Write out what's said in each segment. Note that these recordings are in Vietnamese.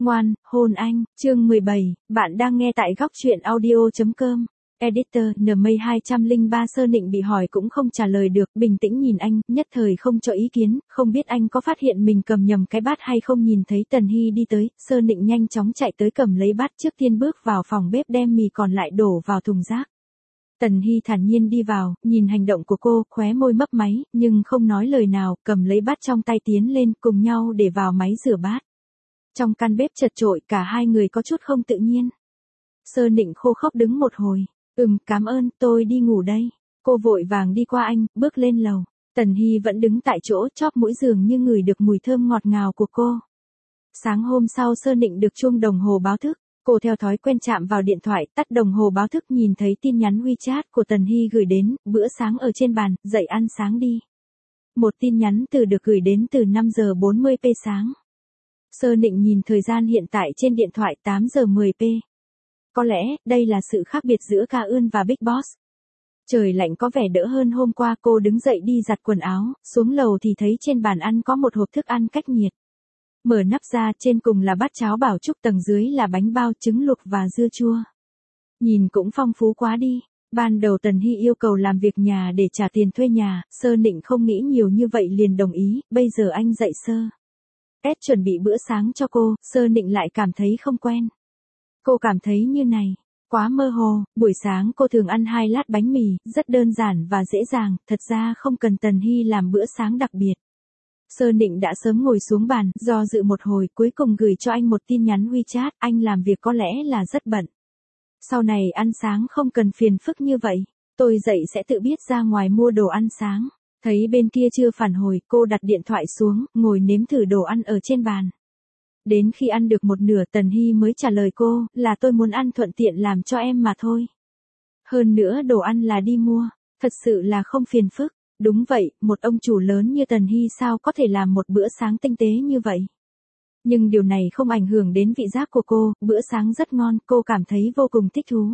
Ngoan, hôn anh, chương 17, bạn đang nghe tại góc truyện audio.com. Editor, NMay 203 Sơ Nịnh bị hỏi cũng không trả lời được, bình tĩnh nhìn anh, nhất thời không cho ý kiến, không biết anh có phát hiện mình cầm nhầm cái bát hay không. Nhìn thấy Tần Hy đi tới, Sơ Nịnh nhanh chóng chạy tới cầm lấy bát, trước tiên bước vào phòng bếp đem mì còn lại đổ vào thùng rác. Tần Hy thản nhiên đi vào, nhìn hành động của cô, khóe môi mấp máy, nhưng không nói lời nào, cầm lấy bát trong tay tiến lên, cùng nhau để vào máy rửa bát. Trong căn bếp chật chội, cả hai người có chút không tự nhiên. Sơ Nịnh khô khốc đứng một hồi, cảm ơn, tôi đi ngủ đây. Cô vội vàng đi qua anh, bước lên lầu. Tần Hy vẫn đứng tại chỗ, chóp mũi giường như ngửi được mùi thơm ngọt ngào của cô. Sáng hôm sau Sơ Nịnh được chuông đồng hồ báo thức. Cô theo thói quen chạm vào điện thoại, tắt đồng hồ báo thức, nhìn thấy tin nhắn WeChat của Tần Hy gửi đến, bữa sáng ở trên bàn, dậy ăn sáng đi. Một tin nhắn được gửi đến từ 5 giờ 40 p sáng. Sơ Nịnh nhìn thời gian hiện tại trên điện thoại 8 giờ 10 p. Có lẽ, đây là sự khác biệt giữa Ca Ươn và Big Boss. Trời lạnh có vẻ đỡ hơn hôm qua. Cô đứng dậy đi giặt quần áo, xuống lầu thì thấy trên bàn ăn có một hộp thức ăn cách nhiệt. Mở nắp ra, trên cùng là bát cháo bảo trúc, tầng dưới là bánh bao, trứng luộc và dưa chua. Nhìn cũng phong phú quá đi. Ban đầu Tần Hy yêu cầu làm việc nhà để trả tiền thuê nhà, Sơ Nịnh không nghĩ nhiều như vậy liền đồng ý. Bây giờ anh dậy chuẩn bị bữa sáng cho cô, Sơ Nịnh lại cảm thấy không quen. Cô cảm thấy như này, quá mơ hồ. Buổi sáng cô thường ăn 2 lát bánh mì, rất đơn giản và dễ dàng, thật ra không cần Tần Hy làm bữa sáng đặc biệt. Sơ Nịnh đã sớm ngồi xuống bàn, do dự một hồi, cuối cùng gửi cho anh một tin nhắn WeChat, anh làm việc có lẽ là rất bận. Sau này ăn sáng không cần phiền phức như vậy, tôi dậy sẽ tự biết ra ngoài mua đồ ăn sáng. Thấy bên kia chưa phản hồi, cô đặt điện thoại xuống, ngồi nếm thử đồ ăn ở trên bàn. Đến khi ăn được một nửa, Tần Hy mới trả lời cô, là tôi muốn ăn thuận tiện làm cho em mà thôi. Hơn nữa đồ ăn là đi mua, thật sự là không phiền phức. Đúng vậy, một ông chủ lớn như Tần Hy sao có thể làm một bữa sáng tinh tế như vậy. Nhưng điều này không ảnh hưởng đến vị giác của cô, bữa sáng rất ngon, cô cảm thấy vô cùng thích thú.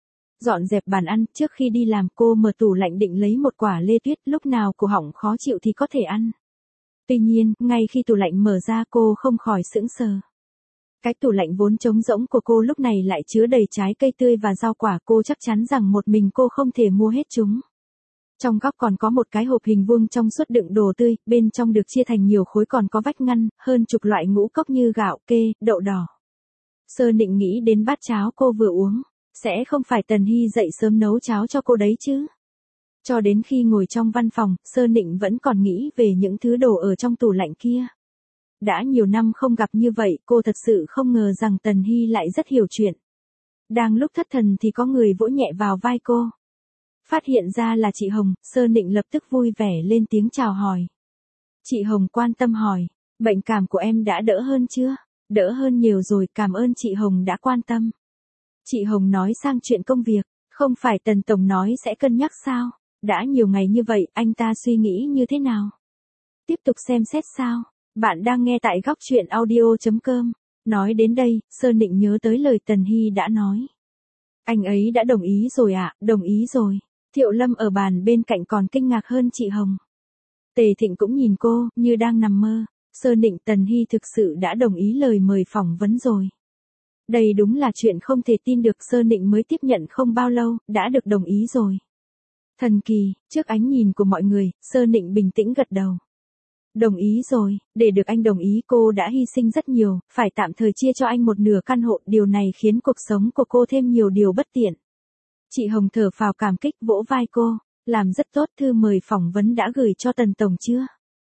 Dọn dẹp bàn ăn, trước khi đi làm cô mở tủ lạnh định lấy một quả lê tuyết, lúc nào cổ họng khó chịu thì có thể ăn. Tuy nhiên, ngay khi tủ lạnh mở ra cô không khỏi sững sờ. Cái tủ lạnh vốn trống rỗng của cô lúc này lại chứa đầy trái cây tươi và rau quả, cô chắc chắn rằng một mình cô không thể mua hết chúng. Trong góc còn có một cái hộp hình vuông trong suốt đựng đồ tươi, bên trong được chia thành nhiều khối, còn có vách ngăn, hơn chục loại ngũ cốc như gạo, kê, đậu đỏ. Sơ Nịnh nghĩ đến bát cháo cô vừa uống, sẽ không phải Tần Hy dậy sớm nấu cháo cho cô đấy chứ. Cho đến khi ngồi trong văn phòng, Sơ Nịnh vẫn còn nghĩ về những thứ đồ ở trong tủ lạnh kia. Đã nhiều năm không gặp như vậy, cô thật sự không ngờ rằng Tần Hy lại rất hiểu chuyện. Đang lúc thất thần thì có người vỗ nhẹ vào vai cô. Phát hiện ra là chị Hồng, Sơ Nịnh lập tức vui vẻ lên tiếng chào hỏi. Chị Hồng quan tâm hỏi, bệnh cảm của em đã đỡ hơn chưa? Đỡ hơn nhiều rồi, cảm ơn chị Hồng đã quan tâm. Chị Hồng nói sang chuyện công việc, không phải Tần Tổng nói sẽ cân nhắc sao? Đã nhiều ngày như vậy, anh ta suy nghĩ như thế nào? Tiếp tục xem xét sao? Bạn đang nghe tại góc truyện audio.com. Nói đến đây, Sơ Nịnh nhớ tới lời Tần Hy đã nói. Anh ấy đã đồng ý rồi ạ, đồng ý rồi. Thiệu Lâm ở bàn bên cạnh còn kinh ngạc hơn chị Hồng. Tề Thịnh cũng nhìn cô, như đang nằm mơ. Sơ Nịnh, Tần Hy thực sự đã đồng ý lời mời phỏng vấn rồi. Đây đúng là chuyện không thể tin được, Sơ Nịnh mới tiếp nhận không bao lâu, đã được đồng ý rồi. Thần kỳ, trước ánh nhìn của mọi người, Sơ Nịnh bình tĩnh gật đầu. Đồng ý rồi, để được anh đồng ý cô đã hy sinh rất nhiều, phải tạm thời chia cho anh một nửa căn hộ, điều này khiến cuộc sống của cô thêm nhiều điều bất tiện. Chị Hồng thở phào cảm kích vỗ vai cô, làm rất tốt, thư mời phỏng vấn đã gửi cho Tần Tổng chưa?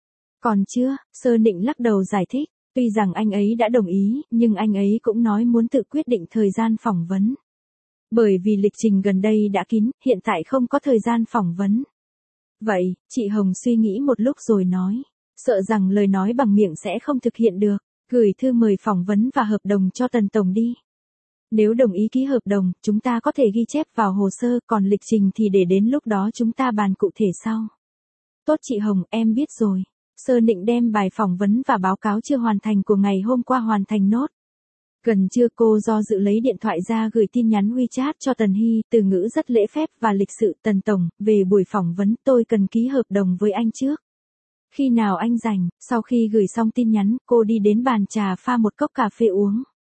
Còn chưa, Sơ Nịnh lắc đầu giải thích, tuy rằng anh ấy đã đồng ý, nhưng anh ấy cũng nói muốn tự quyết định thời gian phỏng vấn. Bởi vì lịch trình gần đây đã kín, hiện tại không có thời gian phỏng vấn. Vậy, chị Hồng suy nghĩ một lúc rồi nói, sợ rằng lời nói bằng miệng sẽ không thực hiện được, gửi thư mời phỏng vấn và hợp đồng cho Tần Tổng đi. Nếu đồng ý ký hợp đồng, chúng ta có thể ghi chép vào hồ sơ, còn lịch trình thì để đến lúc đó chúng ta bàn cụ thể sau. Tốt chị Hồng, em biết rồi. Sơ Nịnh đem bài phỏng vấn và báo cáo chưa hoàn thành của ngày hôm qua hoàn thành nốt. Gần trưa cô do dự lấy điện thoại ra gửi tin nhắn WeChat cho Tần Hy, từ ngữ rất lễ phép và lịch sự. Tần Tổng, về buổi phỏng vấn tôi cần ký hợp đồng với anh trước. Khi nào anh rảnh? Sau khi gửi xong tin nhắn, cô đi đến bàn trà pha một cốc cà phê uống.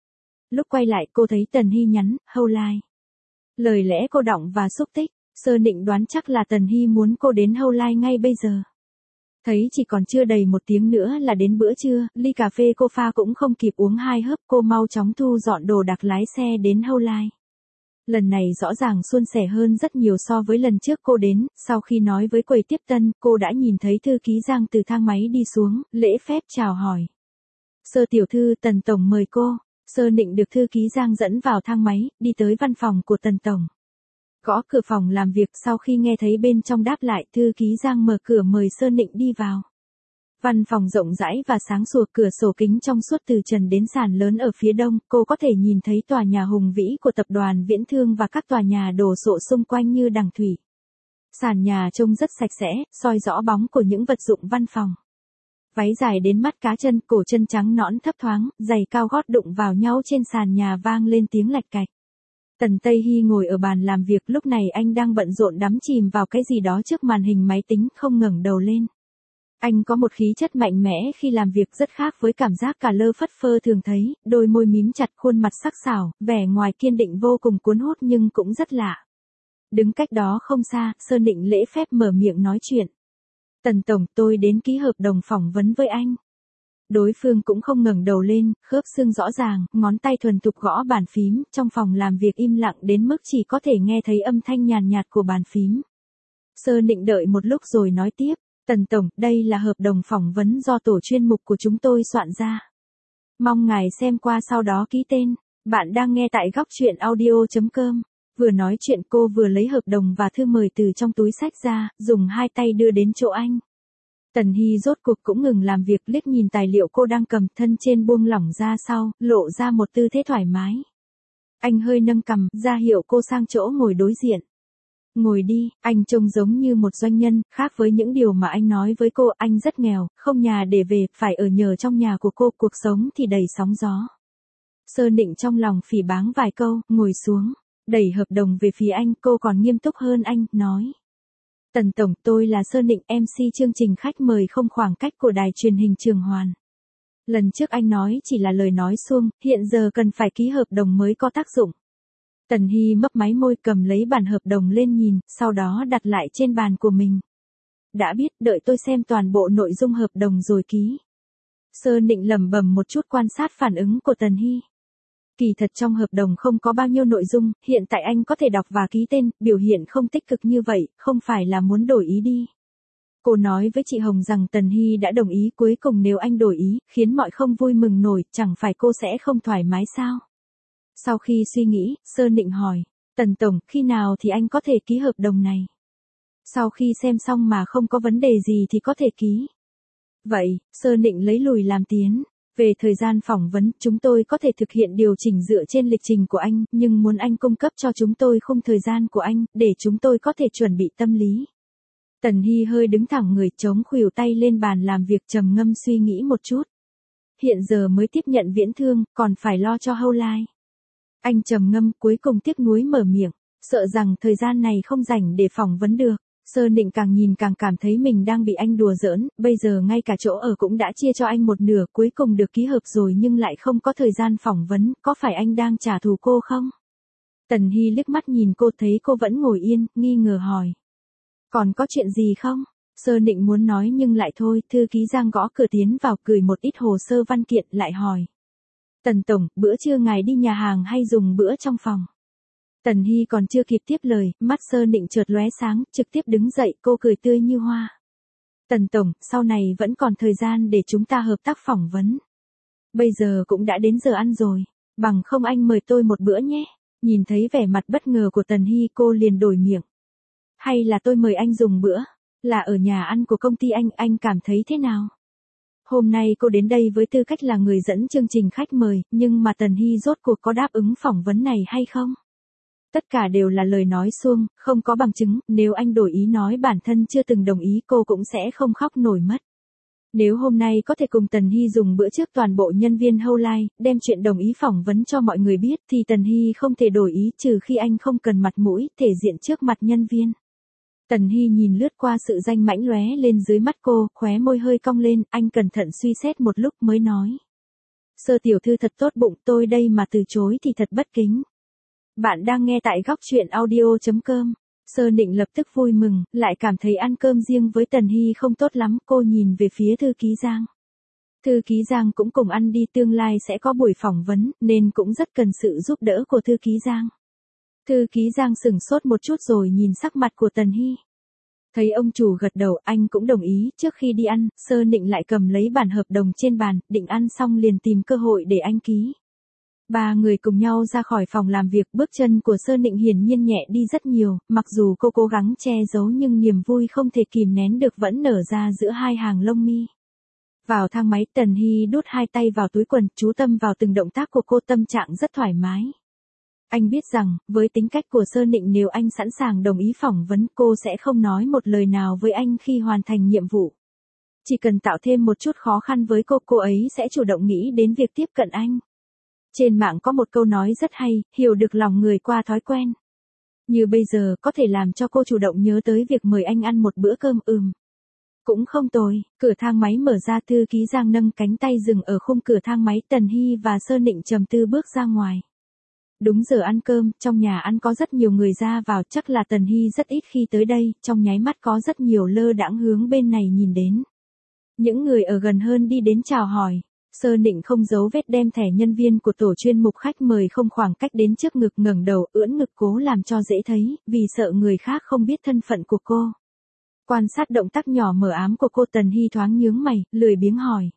Lúc quay lại cô thấy Tần Hy nhắn, Hâu Lai. Lời lẽ cô đọng và xúc tích, Sơ Nịnh đoán chắc là Tần Hy muốn cô đến Hâu Lai ngay bây giờ. Thấy chỉ còn chưa đầy 1 tiếng nữa là đến bữa trưa, ly cà phê cô pha cũng không kịp uống 2 hớp, cô mau chóng thu dọn đồ đạc lái xe đến Hâu Lai. Lần này rõ ràng suôn sẻ hơn rất nhiều so với lần trước cô đến, sau khi nói với quầy tiếp tân, cô đã nhìn thấy thư ký Giang từ thang máy đi xuống, lễ phép chào hỏi. Sơ tiểu thư, Tần tổng mời cô. Sơ Nịnh được thư ký Giang dẫn vào thang máy, đi tới văn phòng của Tần tổng. Gõ cửa phòng làm việc, sau khi nghe thấy bên trong đáp lại, thư ký Giang mở cửa mời Sơ Nịnh đi vào. Văn phòng rộng rãi và sáng sủa, cửa sổ kính trong suốt từ trần đến sàn lớn ở phía đông, cô có thể nhìn thấy tòa nhà hùng vĩ của tập đoàn Viễn Thương và các tòa nhà đổ sộ xung quanh như đằng thủy. Sàn nhà trông rất sạch sẽ, soi rõ bóng của những vật dụng văn phòng. Váy dài đến mắt cá chân, cổ chân trắng nõn thấp thoáng, giày cao gót đụng vào nhau trên sàn nhà vang lên tiếng lạch cạch. Tần Tây Hy ngồi ở bàn làm việc, lúc này anh đang bận rộn đắm chìm vào cái gì đó trước màn hình máy tính, không ngẩng đầu lên. Anh có một khí chất mạnh mẽ khi làm việc rất khác với cảm giác cả lơ phất phơ thường thấy, đôi môi mím chặt, khuôn mặt sắc sảo, vẻ ngoài kiên định vô cùng cuốn hút nhưng cũng rất lạ. Đứng cách đó không xa, Sơ Nịnh lễ phép mở miệng nói chuyện. Tần tổng, tôi đến ký hợp đồng phỏng vấn với anh. Đối phương cũng không ngẩng đầu lên, khớp xương rõ ràng, ngón tay thuần thục gõ bàn phím, trong phòng làm việc im lặng đến mức chỉ có thể nghe thấy âm thanh nhàn nhạt của bàn phím. Sơ Nịnh đợi một lúc rồi nói tiếp, Tần tổng, đây là hợp đồng phỏng vấn do tổ chuyên mục của chúng tôi soạn ra. Mong ngài xem qua sau đó ký tên. Bạn đang nghe tại góc truyện audio.com. Vừa nói chuyện cô vừa lấy hợp đồng và thư mời từ trong túi xách ra, dùng 2 tay đưa đến chỗ anh. Tần Hy rốt cuộc cũng ngừng làm việc, liếc nhìn tài liệu cô đang cầm, thân trên buông lỏng ra sau, lộ ra một tư thế thoải mái. Anh hơi nâng cằm, ra hiệu cô sang chỗ ngồi đối diện. Ngồi đi, anh trông giống như một doanh nhân, khác với những điều mà anh nói với cô, anh rất nghèo, không nhà để về, phải ở nhờ trong nhà của cô, cuộc sống thì đầy sóng gió. Sơ Nịnh trong lòng phỉ báng vài câu, ngồi xuống, đẩy hợp đồng về phía anh, cô còn nghiêm túc hơn anh, nói. Tần tổng, tôi là Sơ Nịnh, MC chương trình khách mời không khoảng cách của đài truyền hình Trường Hoàn. Lần trước anh nói chỉ là lời nói suông, hiện giờ cần phải ký hợp đồng mới có tác dụng. Tần Hy mấp máy môi, cầm lấy bản hợp đồng lên nhìn, sau đó đặt lại trên bàn của mình. Đã biết, đợi tôi xem toàn bộ nội dung hợp đồng rồi ký. Sơ Nịnh lẩm bẩm một chút, quan sát phản ứng của Tần Hy. Kỳ thật trong hợp đồng không có bao nhiêu nội dung, hiện tại anh có thể đọc và ký tên, biểu hiện không tích cực như vậy, không phải là muốn đổi ý đi. Cô nói với chị Hồng rằng Tần Hy đã đồng ý, cuối cùng nếu anh đổi ý, khiến mọi không vui mừng nổi, chẳng phải cô sẽ không thoải mái sao? Sau khi suy nghĩ, Sơ Nịnh hỏi, Tần tổng, khi nào thì anh có thể ký hợp đồng này? Sau khi xem xong mà không có vấn đề gì thì có thể ký. Vậy, Sơ Nịnh lấy lùi làm tiến. Về thời gian phỏng vấn, chúng tôi có thể thực hiện điều chỉnh dựa trên lịch trình của anh, nhưng muốn anh cung cấp cho chúng tôi khung thời gian của anh, để chúng tôi có thể chuẩn bị tâm lý. Tần Hy hơi đứng thẳng người, chống khuỷu tay lên bàn làm việc, trầm ngâm suy nghĩ một chút. Hiện giờ mới tiếp nhận Viễn Thương, còn phải lo cho Hâu Lai. Anh trầm ngâm, cuối cùng tiếc nuối mở miệng, sợ rằng thời gian này không rảnh để phỏng vấn được. Sơ Nịnh càng nhìn càng cảm thấy mình đang bị anh đùa giỡn, bây giờ ngay cả chỗ ở cũng đã chia cho anh một nửa, cuối cùng được ký hợp rồi nhưng lại không có thời gian phỏng vấn, có phải anh đang trả thù cô không? Tần Hy liếc mắt nhìn cô, thấy cô vẫn ngồi yên, nghi ngờ hỏi. Còn có chuyện gì không? Sơ Nịnh muốn nói nhưng lại thôi, thư ký Giang gõ cửa tiến vào, gửi một ít hồ sơ văn kiện, lại hỏi. Tần tổng, bữa trưa ngài đi nhà hàng hay dùng bữa trong phòng? Tần Hy còn chưa kịp tiếp lời, mắt Sơ Nịnh chợt lóe sáng, trực tiếp đứng dậy, cô cười tươi như hoa. Tần tổng, sau này vẫn còn thời gian để chúng ta hợp tác phỏng vấn. Bây giờ cũng đã đến giờ ăn rồi, bằng không anh mời tôi một bữa nhé. Nhìn thấy vẻ mặt bất ngờ của Tần Hy, cô liền đổi miệng. Hay là tôi mời anh dùng bữa? Là ở nhà ăn của công ty anh cảm thấy thế nào? Hôm nay cô đến đây với tư cách là người dẫn chương trình khách mời, nhưng mà Tần Hy rốt cuộc có đáp ứng phỏng vấn này hay không? Tất cả đều là lời nói suông, không có bằng chứng, nếu anh đổi ý nói bản thân chưa từng đồng ý, cô cũng sẽ không khóc nổi mất. Nếu hôm nay có thể cùng Tần Hy dùng bữa trước toàn bộ nhân viên Hâu Lai, đem chuyện đồng ý phỏng vấn cho mọi người biết, thì Tần Hy không thể đổi ý, trừ khi anh không cần mặt mũi, thể diện trước mặt nhân viên. Tần Hy nhìn lướt qua sự danh mãnh lóe lên dưới mắt cô, khóe môi hơi cong lên, anh cẩn thận suy xét một lúc mới nói. Sơ tiểu thư thật tốt bụng, tôi đây mà từ chối thì thật bất kính. Bạn đang nghe tại góc truyện audio.com. Sơ Nịnh lập tức vui mừng, lại cảm thấy ăn cơm riêng với Tần Hy không tốt lắm, cô nhìn về phía Thư Ký Giang. Thư Ký Giang cũng cùng ăn đi, tương lai sẽ có buổi phỏng vấn, nên cũng rất cần sự giúp đỡ của Thư Ký Giang. Thư Ký Giang sửng sốt một chút rồi nhìn sắc mặt của Tần Hy. Thấy ông chủ gật đầu, anh cũng đồng ý. Trước khi đi ăn, Sơ Nịnh lại cầm lấy bản hợp đồng trên bàn, định ăn xong liền tìm cơ hội để anh ký. Ba người cùng nhau ra khỏi phòng làm việc, bước chân của Sơ Nịnh hiển nhiên nhẹ đi rất nhiều, mặc dù cô cố gắng che giấu nhưng niềm vui không thể kìm nén được vẫn nở ra giữa hai hàng lông mi. Vào thang máy, Tần Hy đút hai tay vào túi quần, chú tâm vào từng động tác của cô, tâm trạng rất thoải mái. Anh biết rằng, với tính cách của Sơ Nịnh, nếu anh sẵn sàng đồng ý phỏng vấn, cô sẽ không nói một lời nào với anh khi hoàn thành nhiệm vụ. Chỉ cần tạo thêm một chút khó khăn với cô ấy sẽ chủ động nghĩ đến việc tiếp cận anh. Trên mạng có một câu nói rất hay, hiểu được lòng người qua thói quen. Như bây giờ có thể làm cho cô chủ động nhớ tới việc mời anh ăn một bữa cơm. Cũng không tồi. Cửa thang máy mở ra, Thư Ký Giang nâng cánh tay dừng ở khung cửa thang máy, Tần Hy và Sơ Nịnh trầm tư bước ra ngoài. Đúng giờ ăn cơm, trong nhà ăn có rất nhiều người ra vào, chắc là Tần Hy rất ít khi tới đây, trong nháy mắt có rất nhiều lơ đãng hướng bên này nhìn đến. Những người ở gần hơn đi đến chào hỏi. Sơ Nịnh không giấu vết đem thẻ nhân viên của tổ chuyên mục khách mời không khoảng cách đến trước ngực, ngẩng đầu ưỡn ngực cố làm cho dễ thấy, vì sợ người khác không biết thân phận của cô. Quan sát động tác nhỏ mờ ám của cô, Tần Hy thoáng nhướng mày, lười biếng hỏi.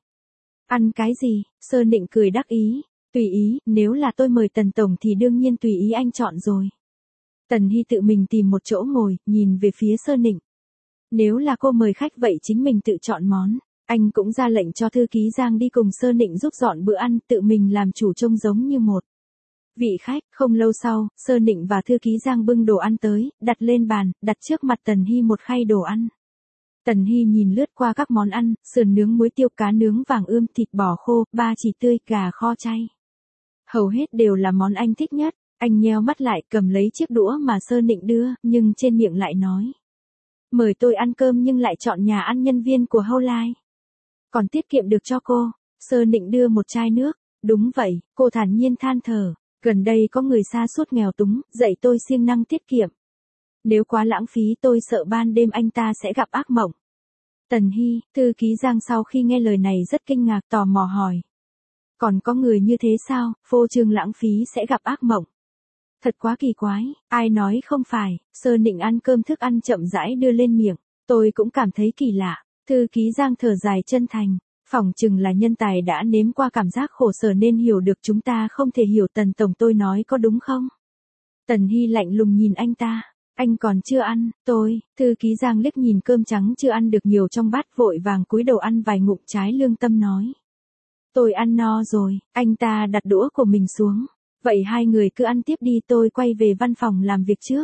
Ăn cái gì? Sơ Nịnh cười đắc ý. Tùy ý, nếu là tôi mời Tần Tổng thì đương nhiên tùy ý anh chọn rồi. Tần Hy tự mình tìm một chỗ ngồi, nhìn về phía Sơ Nịnh. Nếu là cô mời khách vậy chính mình tự chọn món. Anh cũng ra lệnh cho Thư Ký Giang đi cùng Sơ Nịnh giúp dọn bữa ăn, tự mình làm chủ trông giống như một vị khách. Không lâu sau, Sơ Nịnh và Thư Ký Giang bưng đồ ăn tới, đặt lên bàn, đặt trước mặt Tần Hy một khay đồ ăn. Tần Hy nhìn lướt qua các món ăn, sườn nướng muối tiêu, cá nướng vàng ươm, thịt bò khô, ba chỉ tươi, gà kho chay. Hầu hết đều là món anh thích nhất. Anh nheo mắt lại, cầm lấy chiếc đũa mà Sơ Nịnh đưa, nhưng trên miệng lại nói. Mời tôi ăn cơm nhưng lại chọn nhà ăn nhân viên của Howline. Còn tiết kiệm được cho cô. Sơ Nịnh đưa một chai nước. Đúng vậy, cô thản nhiên than thở. Gần đây có người sa sút nghèo túng, dạy tôi siêng năng tiết kiệm. Nếu quá lãng phí tôi sợ ban đêm anh ta sẽ gặp ác mộng. Tần Hy, Thư Ký Giang sau khi nghe lời này rất kinh ngạc, tò mò hỏi. Còn có người như thế sao, phô trương lãng phí sẽ gặp ác mộng. Thật quá kỳ quái, ai nói không phải. Sơ Nịnh ăn cơm, thức ăn chậm rãi đưa lên miệng. Tôi cũng cảm thấy kỳ lạ. Thư Ký Giang thở dài chân thành. Phỏng chừng là nhân tài đã nếm qua cảm giác khổ sở nên hiểu được chúng ta không thể hiểu Tần Tổng, tôi nói có đúng không? Tần Hy lạnh lùng nhìn anh ta. Anh còn chưa ăn, Thư Ký Giang liếc nhìn cơm trắng chưa ăn được nhiều trong bát, vội vàng cúi đầu ăn vài ngụm, trái lương tâm nói. Tôi ăn no rồi. Anh ta đặt đũa của mình xuống. Vậy hai người cứ ăn tiếp đi, tôi quay về văn phòng làm việc trước.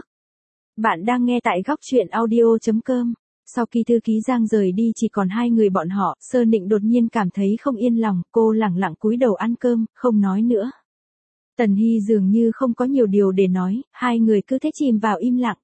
Bạn đang nghe tại góc truyện audio.com. Sau khi Thư Ký Giang rời đi chỉ còn hai người bọn họ, Sơ Nịnh đột nhiên cảm thấy không yên lòng, cô lẳng lặng cúi đầu ăn cơm, không nói nữa. Tần Hy dường như không có nhiều điều để nói, hai người cứ thế chìm vào im lặng.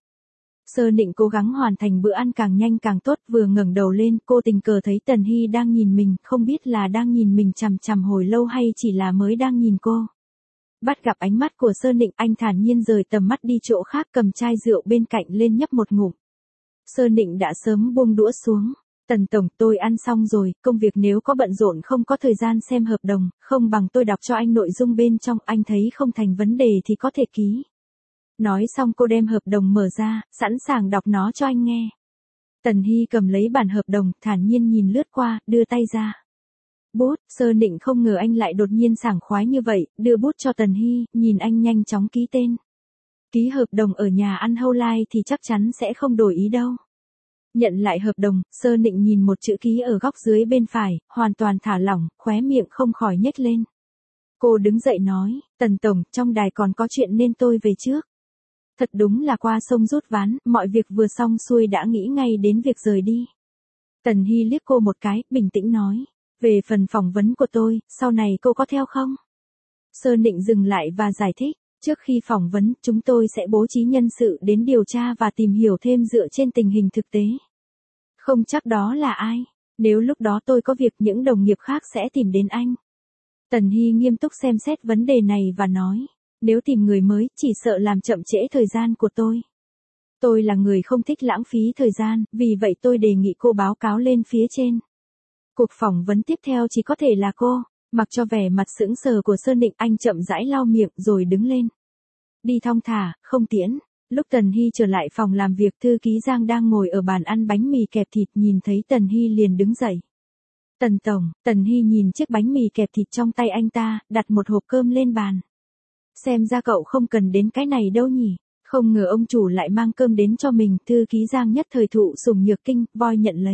Sơ Nịnh cố gắng hoàn thành bữa ăn càng nhanh càng tốt, vừa ngẩng đầu lên, cô tình cờ thấy Tần Hy đang nhìn mình, không biết là đang nhìn mình chằm chằm hồi lâu hay chỉ là mới đang nhìn cô. Bắt gặp ánh mắt của Sơ Nịnh, anh thản nhiên rời tầm mắt đi chỗ khác, cầm chai rượu bên cạnh lên nhấp một ngụm. Sơ Nịnh đã sớm buông đũa xuống. Tần Tổng, tôi ăn xong rồi, công việc nếu có bận rộn không có thời gian xem hợp đồng, không bằng tôi đọc cho anh nội dung bên trong, anh thấy không thành vấn đề thì có thể ký. Nói xong cô đem hợp đồng mở ra, sẵn sàng đọc nó cho anh nghe. Tần Hy cầm lấy bản hợp đồng, thản nhiên nhìn lướt qua, đưa tay ra. Bút. Sơ Nịnh không ngờ anh lại đột nhiên sảng khoái như vậy, đưa bút cho Tần Hy, nhìn anh nhanh chóng ký tên. Ký hợp đồng ở nhà ăn Howline thì chắc chắn sẽ không đổi ý đâu. Nhận lại hợp đồng, Sơ Nịnh nhìn một chữ ký ở góc dưới bên phải, hoàn toàn thả lỏng, khóe miệng không khỏi nhếch lên. Cô đứng dậy nói, Tần Tổng, trong đài còn có chuyện nên tôi về trước. Thật đúng là qua sông rút ván, mọi việc vừa xong xuôi đã nghĩ ngay đến việc rời đi. Tần Hy liếc cô một cái, bình tĩnh nói, về phần phỏng vấn của tôi, sau này cô có theo không? Sơ Nịnh dừng lại và giải thích, trước khi phỏng vấn, chúng tôi sẽ bố trí nhân sự đến điều tra và tìm hiểu thêm dựa trên tình hình thực tế. Không chắc đó là ai, nếu lúc đó tôi có việc những đồng nghiệp khác sẽ tìm đến anh. Tần Hy nghiêm túc xem xét vấn đề này và nói, nếu tìm người mới, chỉ sợ làm chậm trễ thời gian của tôi. Tôi là người không thích lãng phí thời gian, vì vậy tôi đề nghị cô báo cáo lên phía trên. Cuộc phỏng vấn tiếp theo chỉ có thể là cô. Mặc cho vẻ mặt sững sờ của Sơn Nịnh, anh chậm rãi lau miệng rồi đứng lên. Đi thong thả, không tiễn. Lúc Tần Hy trở lại phòng làm việc, thư ký Giang đang ngồi ở bàn ăn bánh mì kẹp thịt, nhìn thấy Tần Hy liền đứng dậy. Tần tổng, Tần Hy nhìn chiếc bánh mì kẹp thịt trong tay anh ta, đặt một hộp cơm lên bàn. Xem ra cậu không cần đến cái này đâu nhỉ. Không ngờ ông chủ lại mang cơm đến cho mình, thư ký Giang nhất thời thụ sủng nhược kinh, voi nhận lấy.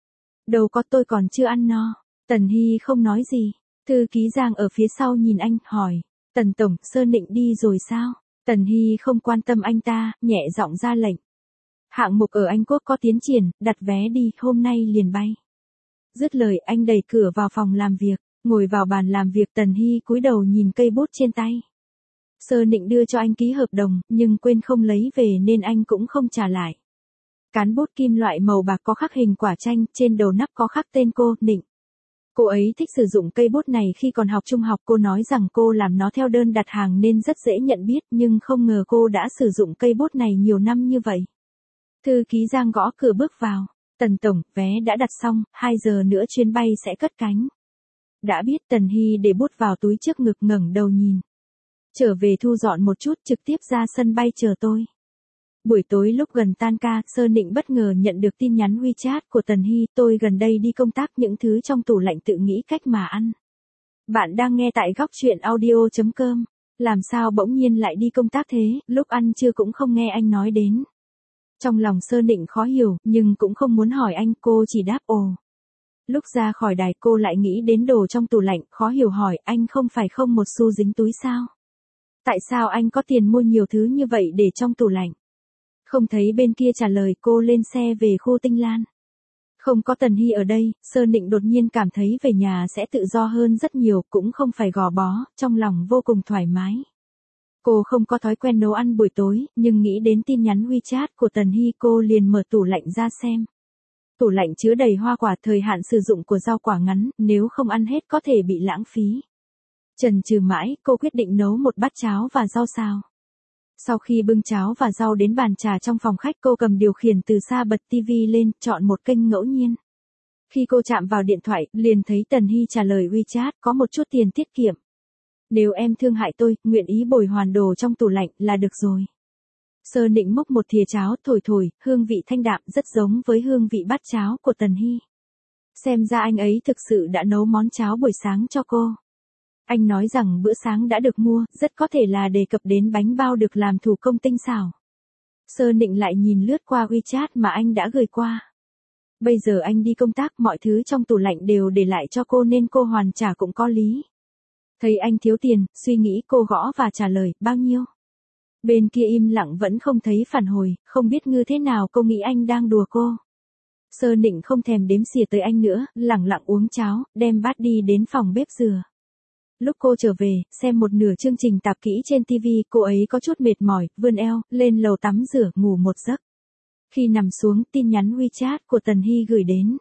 Đâu có, tôi còn chưa ăn no. Tần Hy không nói gì. Thư ký Giang ở phía sau nhìn anh, hỏi. Tần tổng, Sơn Nịnh đi rồi sao? Tần Hy không quan tâm anh ta, nhẹ giọng ra lệnh. Hạng mục ở Anh Quốc có tiến triển, đặt vé đi, hôm nay liền bay. Dứt lời, anh đẩy cửa vào phòng làm việc, ngồi vào bàn làm việc. Tần Hy cúi đầu nhìn cây bút trên tay. Sơn Nịnh đưa cho anh ký hợp đồng, nhưng quên không lấy về nên anh cũng không trả lại. Cán bút kim loại màu bạc có khắc hình quả chanh, trên đầu nắp có khắc tên cô, Nịnh. Cô ấy thích sử dụng cây bút này khi còn học trung học, cô nói rằng cô làm nó theo đơn đặt hàng nên rất dễ nhận biết, nhưng không ngờ cô đã sử dụng cây bút này nhiều năm như vậy. Thư ký Giang gõ cửa bước vào. Tần tổng, vé đã đặt xong, 2 giờ nữa chuyến bay sẽ cất cánh. Đã biết. Tần Hy để bút vào túi trước ngực, ngẩng đầu nhìn. Trở về thu dọn một chút, trực tiếp ra sân bay chờ tôi. Buổi tối lúc gần tan ca, Sơn Nịnh bất ngờ nhận được tin nhắn WeChat của Tần Hy, tôi gần đây đi công tác, những thứ trong tủ lạnh tự nghĩ cách mà ăn. Bạn đang nghe tại góc truyện audio.com. Làm sao bỗng nhiên lại đi công tác thế, lúc ăn trưa cũng không nghe anh nói đến. Trong lòng Sơn Nịnh khó hiểu, nhưng cũng không muốn hỏi anh, cô chỉ đáp ồ. Lúc ra khỏi đài cô lại nghĩ đến đồ trong tủ lạnh, khó hiểu hỏi, anh không phải không một xu dính túi sao? Tại sao anh có tiền mua nhiều thứ như vậy để trong tủ lạnh? Không thấy bên kia trả lời, cô lên xe về khu Tinh Lan. Không có Tần Hy ở đây, Sơn Nịnh đột nhiên cảm thấy về nhà sẽ tự do hơn rất nhiều, cũng không phải gò bó, trong lòng vô cùng thoải mái. Cô không có thói quen nấu ăn buổi tối, nhưng nghĩ đến tin nhắn WeChat của Tần Hy, cô liền mở tủ lạnh ra xem. Tủ lạnh chứa đầy hoa quả, thời hạn sử dụng của rau quả ngắn, nếu không ăn hết có thể bị lãng phí. Chần chừ mãi, cô quyết định nấu một bát cháo và rau xào. Sau khi bưng cháo và rau đến bàn trà trong phòng khách, cô cầm điều khiển từ xa bật tivi lên, chọn một kênh ngẫu nhiên. Khi cô chạm vào điện thoại, liền thấy Tần Hy trả lời WeChat, có một chút tiền tiết kiệm. Nếu em thương hại tôi, nguyện ý bồi hoàn đồ trong tủ lạnh là được rồi. Sơn Nịnh múc một thìa cháo, thổi, hương vị thanh đạm rất giống với hương vị bát cháo của Tần Hy. Xem ra anh ấy thực sự đã nấu món cháo buổi sáng cho cô. Anh nói rằng bữa sáng đã được mua, rất có thể là đề cập đến bánh bao được làm thủ công tinh xảo. Sơn Nịnh lại nhìn lướt qua WeChat mà anh đã gửi qua. Bây giờ anh đi công tác, mọi thứ trong tủ lạnh đều để lại cho cô nên cô hoàn trả cũng có lý. Thấy anh thiếu tiền, suy nghĩ, cô gõ và trả lời, bao nhiêu? Bên kia im lặng vẫn không thấy phản hồi, không biết ngư thế nào, cô nghĩ anh đang đùa cô. Sơn Nịnh không thèm đếm xỉa tới anh nữa, lẳng lặng uống cháo, đem bát đi đến phòng bếp rửa. Lúc cô trở về, xem một nửa chương trình tạp kỹ trên TV, cô ấy có chút mệt mỏi, vươn eo, lên lầu tắm rửa, ngủ một giấc. Khi nằm xuống, tin nhắn WeChat của Tần Hy gửi đến.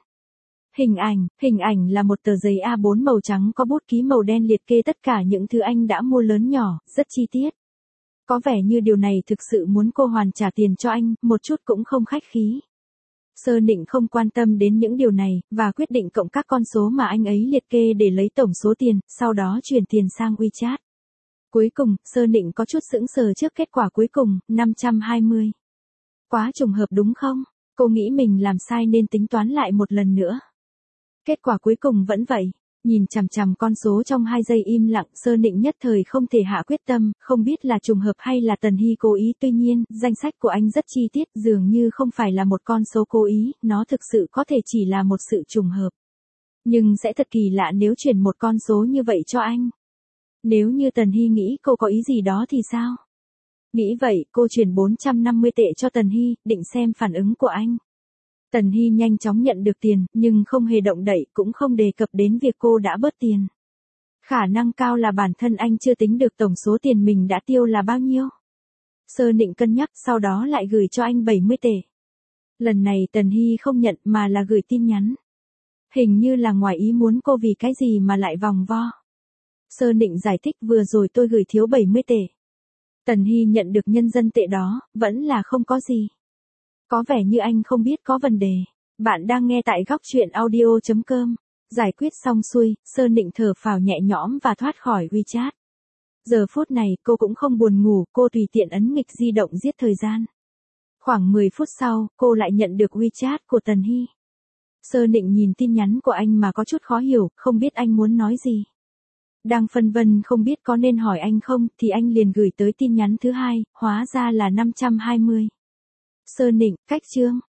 Hình ảnh là một tờ giấy A4 màu trắng có bút ký màu đen liệt kê tất cả những thứ anh đã mua lớn nhỏ, rất chi tiết. Có vẻ như điều này thực sự muốn cô hoàn trả tiền cho anh, một chút cũng không khách khí. Sơn Nịnh không quan tâm đến những điều này, và quyết định cộng các con số mà anh ấy liệt kê để lấy tổng số tiền, sau đó chuyển tiền sang WeChat. Cuối cùng, Sơn Nịnh có chút sững sờ trước kết quả cuối cùng, 520. Quá trùng hợp đúng không? Cô nghĩ mình làm sai nên tính toán lại một lần nữa. Kết quả cuối cùng vẫn vậy. Nhìn chằm chằm con số trong 2 giây im lặng, Sơn Nịnh nhất thời không thể hạ quyết tâm, không biết là trùng hợp hay là Tần Hy cố ý. Tuy nhiên, danh sách của anh rất chi tiết, dường như không phải là một con số cố ý, nó thực sự có thể chỉ là một sự trùng hợp. Nhưng sẽ thật kỳ lạ nếu chuyển một con số như vậy cho anh. Nếu như Tần Hy nghĩ cô có ý gì đó thì sao? Nghĩ vậy, cô chuyển 450 tệ cho Tần Hy, định xem phản ứng của anh. Tần Hy nhanh chóng nhận được tiền, nhưng không hề động đậy, cũng không đề cập đến việc cô đã bớt tiền. Khả năng cao là bản thân anh chưa tính được tổng số tiền mình đã tiêu là bao nhiêu. Sơn Nịnh cân nhắc, sau đó lại gửi cho anh 70 tệ. Lần này Tần Hy không nhận mà là gửi tin nhắn. Hình như là ngoài ý muốn cô vì cái gì mà lại vòng vo. Sơ Nịnh giải thích vừa rồi tôi gửi thiếu 70 tệ. Tần Hy nhận được nhân dân tệ đó, vẫn là không có gì. Có vẻ như anh không biết có vấn đề. Bạn đang nghe tại góc chuyện audio.com. Giải quyết xong xuôi, Sơ Nịnh thở phào nhẹ nhõm và thoát khỏi WeChat. Giờ phút này cô cũng không buồn ngủ, cô tùy tiện ấn nghịch di động giết thời gian. Khoảng 10 phút sau, cô lại nhận được WeChat của Tần Hy. Sơ Nịnh nhìn tin nhắn của anh mà có chút khó hiểu, không biết anh muốn nói gì. Đang phân vân không biết có nên hỏi anh không, thì anh liền gửi tới tin nhắn thứ hai, hóa ra là 520. Sơ Nịnh, cách chương.